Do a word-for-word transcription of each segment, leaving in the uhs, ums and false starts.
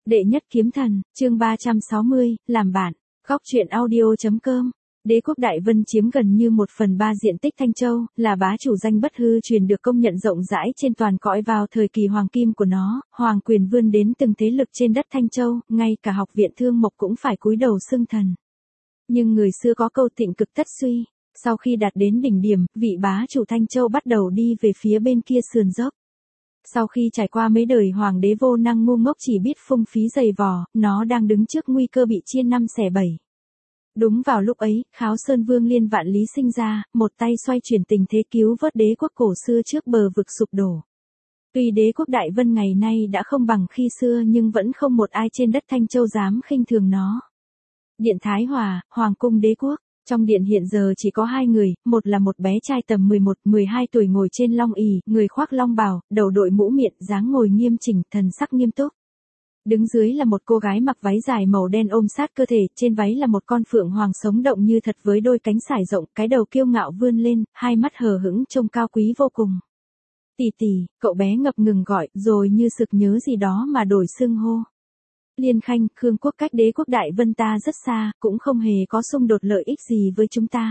Đệ nhất kiếm thần, chương ba trăm sáu mươi, làm bạn, góc truyện audio.com. Đế quốc Đại Vân chiếm gần như một phần ba diện tích Thanh Châu, là bá chủ danh bất hư truyền được công nhận rộng rãi trên toàn cõi vào thời kỳ hoàng kim của nó, hoàng quyền vươn đến từng thế lực trên đất Thanh Châu, ngay cả học viện Thương Mộc cũng phải cúi đầu xưng thần. Nhưng người xưa có câu thịnh cực tất suy, sau khi đạt đến đỉnh điểm, vị bá chủ Thanh Châu bắt đầu đi về phía bên kia sườn dốc. Sau khi trải qua mấy đời hoàng đế vô năng ngu ngốc chỉ biết phung phí giày vò, nó đang đứng trước nguy cơ bị chia năm xẻ bảy. Đúng vào lúc ấy, Kháo Sơn Vương Liên Vạn Lý sinh ra, một tay xoay chuyển tình thế cứu vớt đế quốc cổ xưa trước bờ vực sụp đổ. Tuy đế quốc Đại Vân ngày nay đã không bằng khi xưa nhưng vẫn không một ai trên đất Thanh Châu dám khinh thường nó. Điện Thái Hòa, Hoàng cung đế quốc. Trong điện hiện giờ chỉ có hai người, một là một bé trai tầm mười một mười hai tuổi ngồi trên long ỷ, người khoác long bào, đầu đội mũ miện, dáng ngồi nghiêm chỉnh, thần sắc nghiêm túc. Đứng dưới là một cô gái mặc váy dài màu đen ôm sát cơ thể, trên váy là một con phượng hoàng sống động như thật với đôi cánh sải rộng, cái đầu kiêu ngạo vươn lên, hai mắt hờ hững trông cao quý vô cùng. Tỷ tỷ, cậu bé ngập ngừng gọi, rồi như sực nhớ gì đó mà đổi xưng hô. Liên Khanh, Khương quốc cách đế quốc Đại Vân ta rất xa, cũng không hề có xung đột lợi ích gì với chúng ta.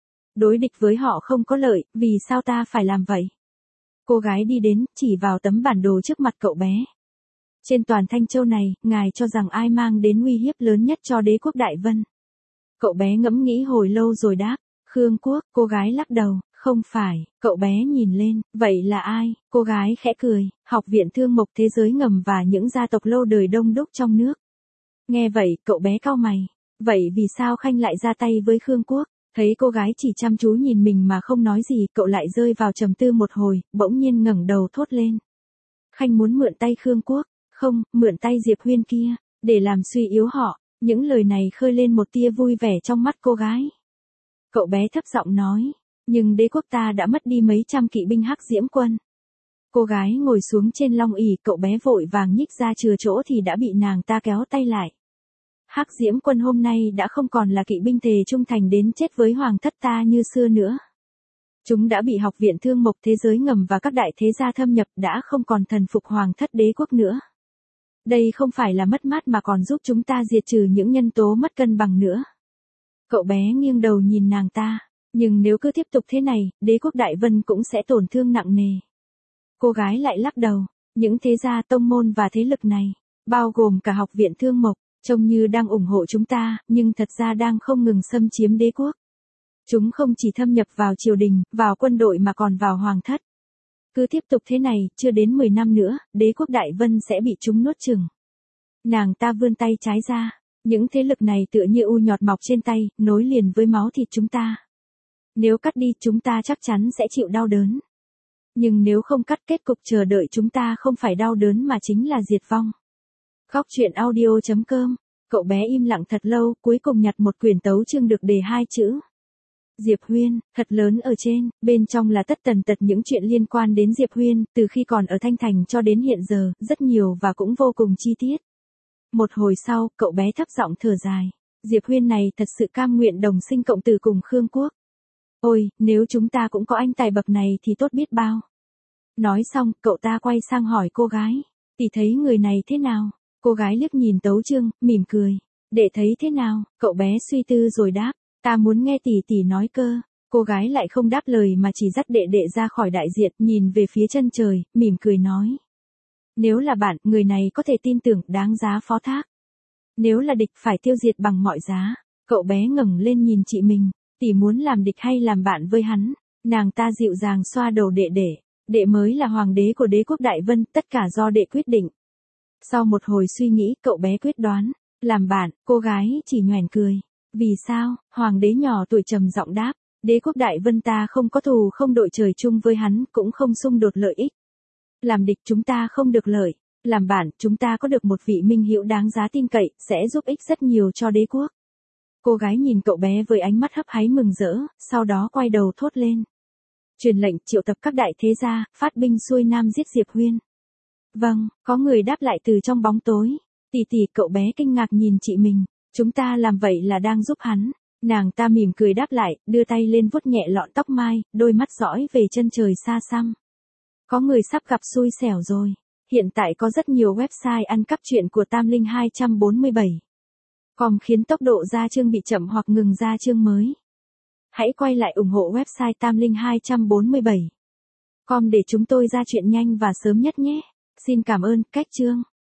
Đối địch với họ không có lợi, vì sao ta phải làm vậy? Cô gái đi đến, chỉ vào tấm bản đồ trước mặt cậu bé. Trên toàn Thanh Châu này, ngài cho rằng ai mang đến uy hiếp lớn nhất cho đế quốc Đại Vân? Cậu bé ngẫm nghĩ hồi lâu rồi đáp, Khương quốc. Cô gái lắc đầu, không phải. Cậu bé nhìn lên, vậy là ai? Cô gái khẽ cười, học viện Thương Mộc thế giới ngầm và những gia tộc lâu đời đông đúc trong nước. Nghe vậy, cậu bé cau mày, vậy vì sao Khanh lại ra tay với Khương quốc? Thấy cô gái chỉ chăm chú nhìn mình mà không nói gì, cậu lại rơi vào trầm tư một hồi, bỗng nhiên ngẩng đầu thốt lên. Khanh muốn mượn tay Khương quốc, không, mượn tay Diệp Huyên kia, để làm suy yếu họ. Những lời này khơi lên một tia vui vẻ trong mắt cô gái. Cậu bé thấp giọng nói, nhưng đế quốc ta đã mất đi mấy trăm kỵ binh Hắc Diễm quân. Cô gái ngồi xuống trên long ỷ, cậu bé vội vàng nhích ra chừa chỗ thì đã bị nàng ta kéo tay lại. Hắc Diễm quân hôm nay đã không còn là kỵ binh thề trung thành đến chết với hoàng thất ta như xưa nữa. Chúng đã bị học viện Thương Mộc thế giới ngầm và các đại thế gia thâm nhập, đã không còn thần phục hoàng thất đế quốc nữa. Đây không phải là mất mát mà còn giúp chúng ta diệt trừ những nhân tố mất cân bằng nữa. Cậu bé nghiêng đầu nhìn nàng ta, nhưng nếu cứ tiếp tục thế này, đế quốc Đại Vân cũng sẽ tổn thương nặng nề. Cô gái lại lắc đầu, những thế gia tông môn và thế lực này, bao gồm cả học viện Thương Mộc, trông như đang ủng hộ chúng ta, nhưng thật ra đang không ngừng xâm chiếm đế quốc. Chúng không chỉ thâm nhập vào triều đình, vào quân đội mà còn vào hoàng thất. Cứ tiếp tục thế này, chưa đến mười năm nữa, đế quốc Đại Vân sẽ bị chúng nuốt chửng. Nàng ta vươn tay trái ra, những thế lực này tựa như u nhọt mọc trên tay, nối liền với máu thịt chúng ta. Nếu cắt đi, chúng ta chắc chắn sẽ chịu đau đớn. Nhưng nếu không cắt, kết cục chờ đợi chúng ta không phải đau đớn mà chính là diệt vong. Góc truyện audio.com. Cậu bé im lặng thật lâu, cuối cùng nhặt một quyển tấu chương được đề hai chữ. Diệp Huyên, thật lớn ở trên, bên trong là tất tần tật những chuyện liên quan đến Diệp Huyên, từ khi còn ở Thanh Thành cho đến hiện giờ, rất nhiều và cũng vô cùng chi tiết. Một hồi sau, cậu bé thấp giọng thở dài. Diệp Huyên này thật sự cam nguyện đồng sinh cộng tử cùng Khương quốc. Ôi, nếu chúng ta cũng có anh tài bậc này thì tốt biết bao. Nói xong, cậu ta quay sang hỏi cô gái, tỷ thấy người này thế nào? Cô gái liếc nhìn tấu chương, mỉm cười. Để thấy thế nào? Cậu bé suy tư rồi đáp, ta muốn nghe tỷ tỷ nói cơ. Cô gái lại không đáp lời mà chỉ dắt đệ đệ ra khỏi đại diện, nhìn về phía chân trời, mỉm cười nói. Nếu là bạn, người này có thể tin tưởng, đáng giá phó thác. Nếu là địch, phải tiêu diệt bằng mọi giá. Cậu bé ngẩng lên nhìn chị mình, tỷ muốn làm địch hay làm bạn với hắn? Nàng ta dịu dàng xoa đầu đệ đệ, đệ mới là hoàng đế của đế quốc Đại Vân, tất cả do đệ quyết định. Sau một hồi suy nghĩ, cậu bé quyết đoán, làm bạn. Cô gái chỉ nhoẻn cười. Vì sao? Hoàng đế nhỏ tuổi trầm giọng đáp, đế quốc Đại Vân ta không có thù không đội trời chung với hắn, cũng không xung đột lợi ích. Làm địch chúng ta không được lợi, làm bạn chúng ta có được một vị minh hữu đáng giá tin cậy, sẽ giúp ích rất nhiều cho đế quốc. Cô gái nhìn cậu bé với ánh mắt hấp háy mừng rỡ, sau đó quay đầu thốt lên. Truyền lệnh triệu tập các đại thế gia, phát binh xuôi nam giết Diệp Huyên. Vâng, có người đáp lại từ trong bóng tối. Tỷ tỷ, cậu bé kinh ngạc nhìn chị mình, chúng ta làm vậy là đang giúp hắn. Nàng ta mỉm cười đáp lại, đưa tay lên vuốt nhẹ lọn tóc mai, đôi mắt dõi về chân trời xa xăm. Có người sắp gặp xui xẻo rồi. Hiện tại có rất nhiều website ăn cắp truyện của Tam Linh hai bốn bảy com khiến tốc độ ra chương bị chậm hoặc ngừng ra chương mới. Hãy quay lại ủng hộ website Tam Linh hai bốn bảy com để chúng tôi ra truyện nhanh và sớm nhất nhé. Xin cảm ơn, cách chương.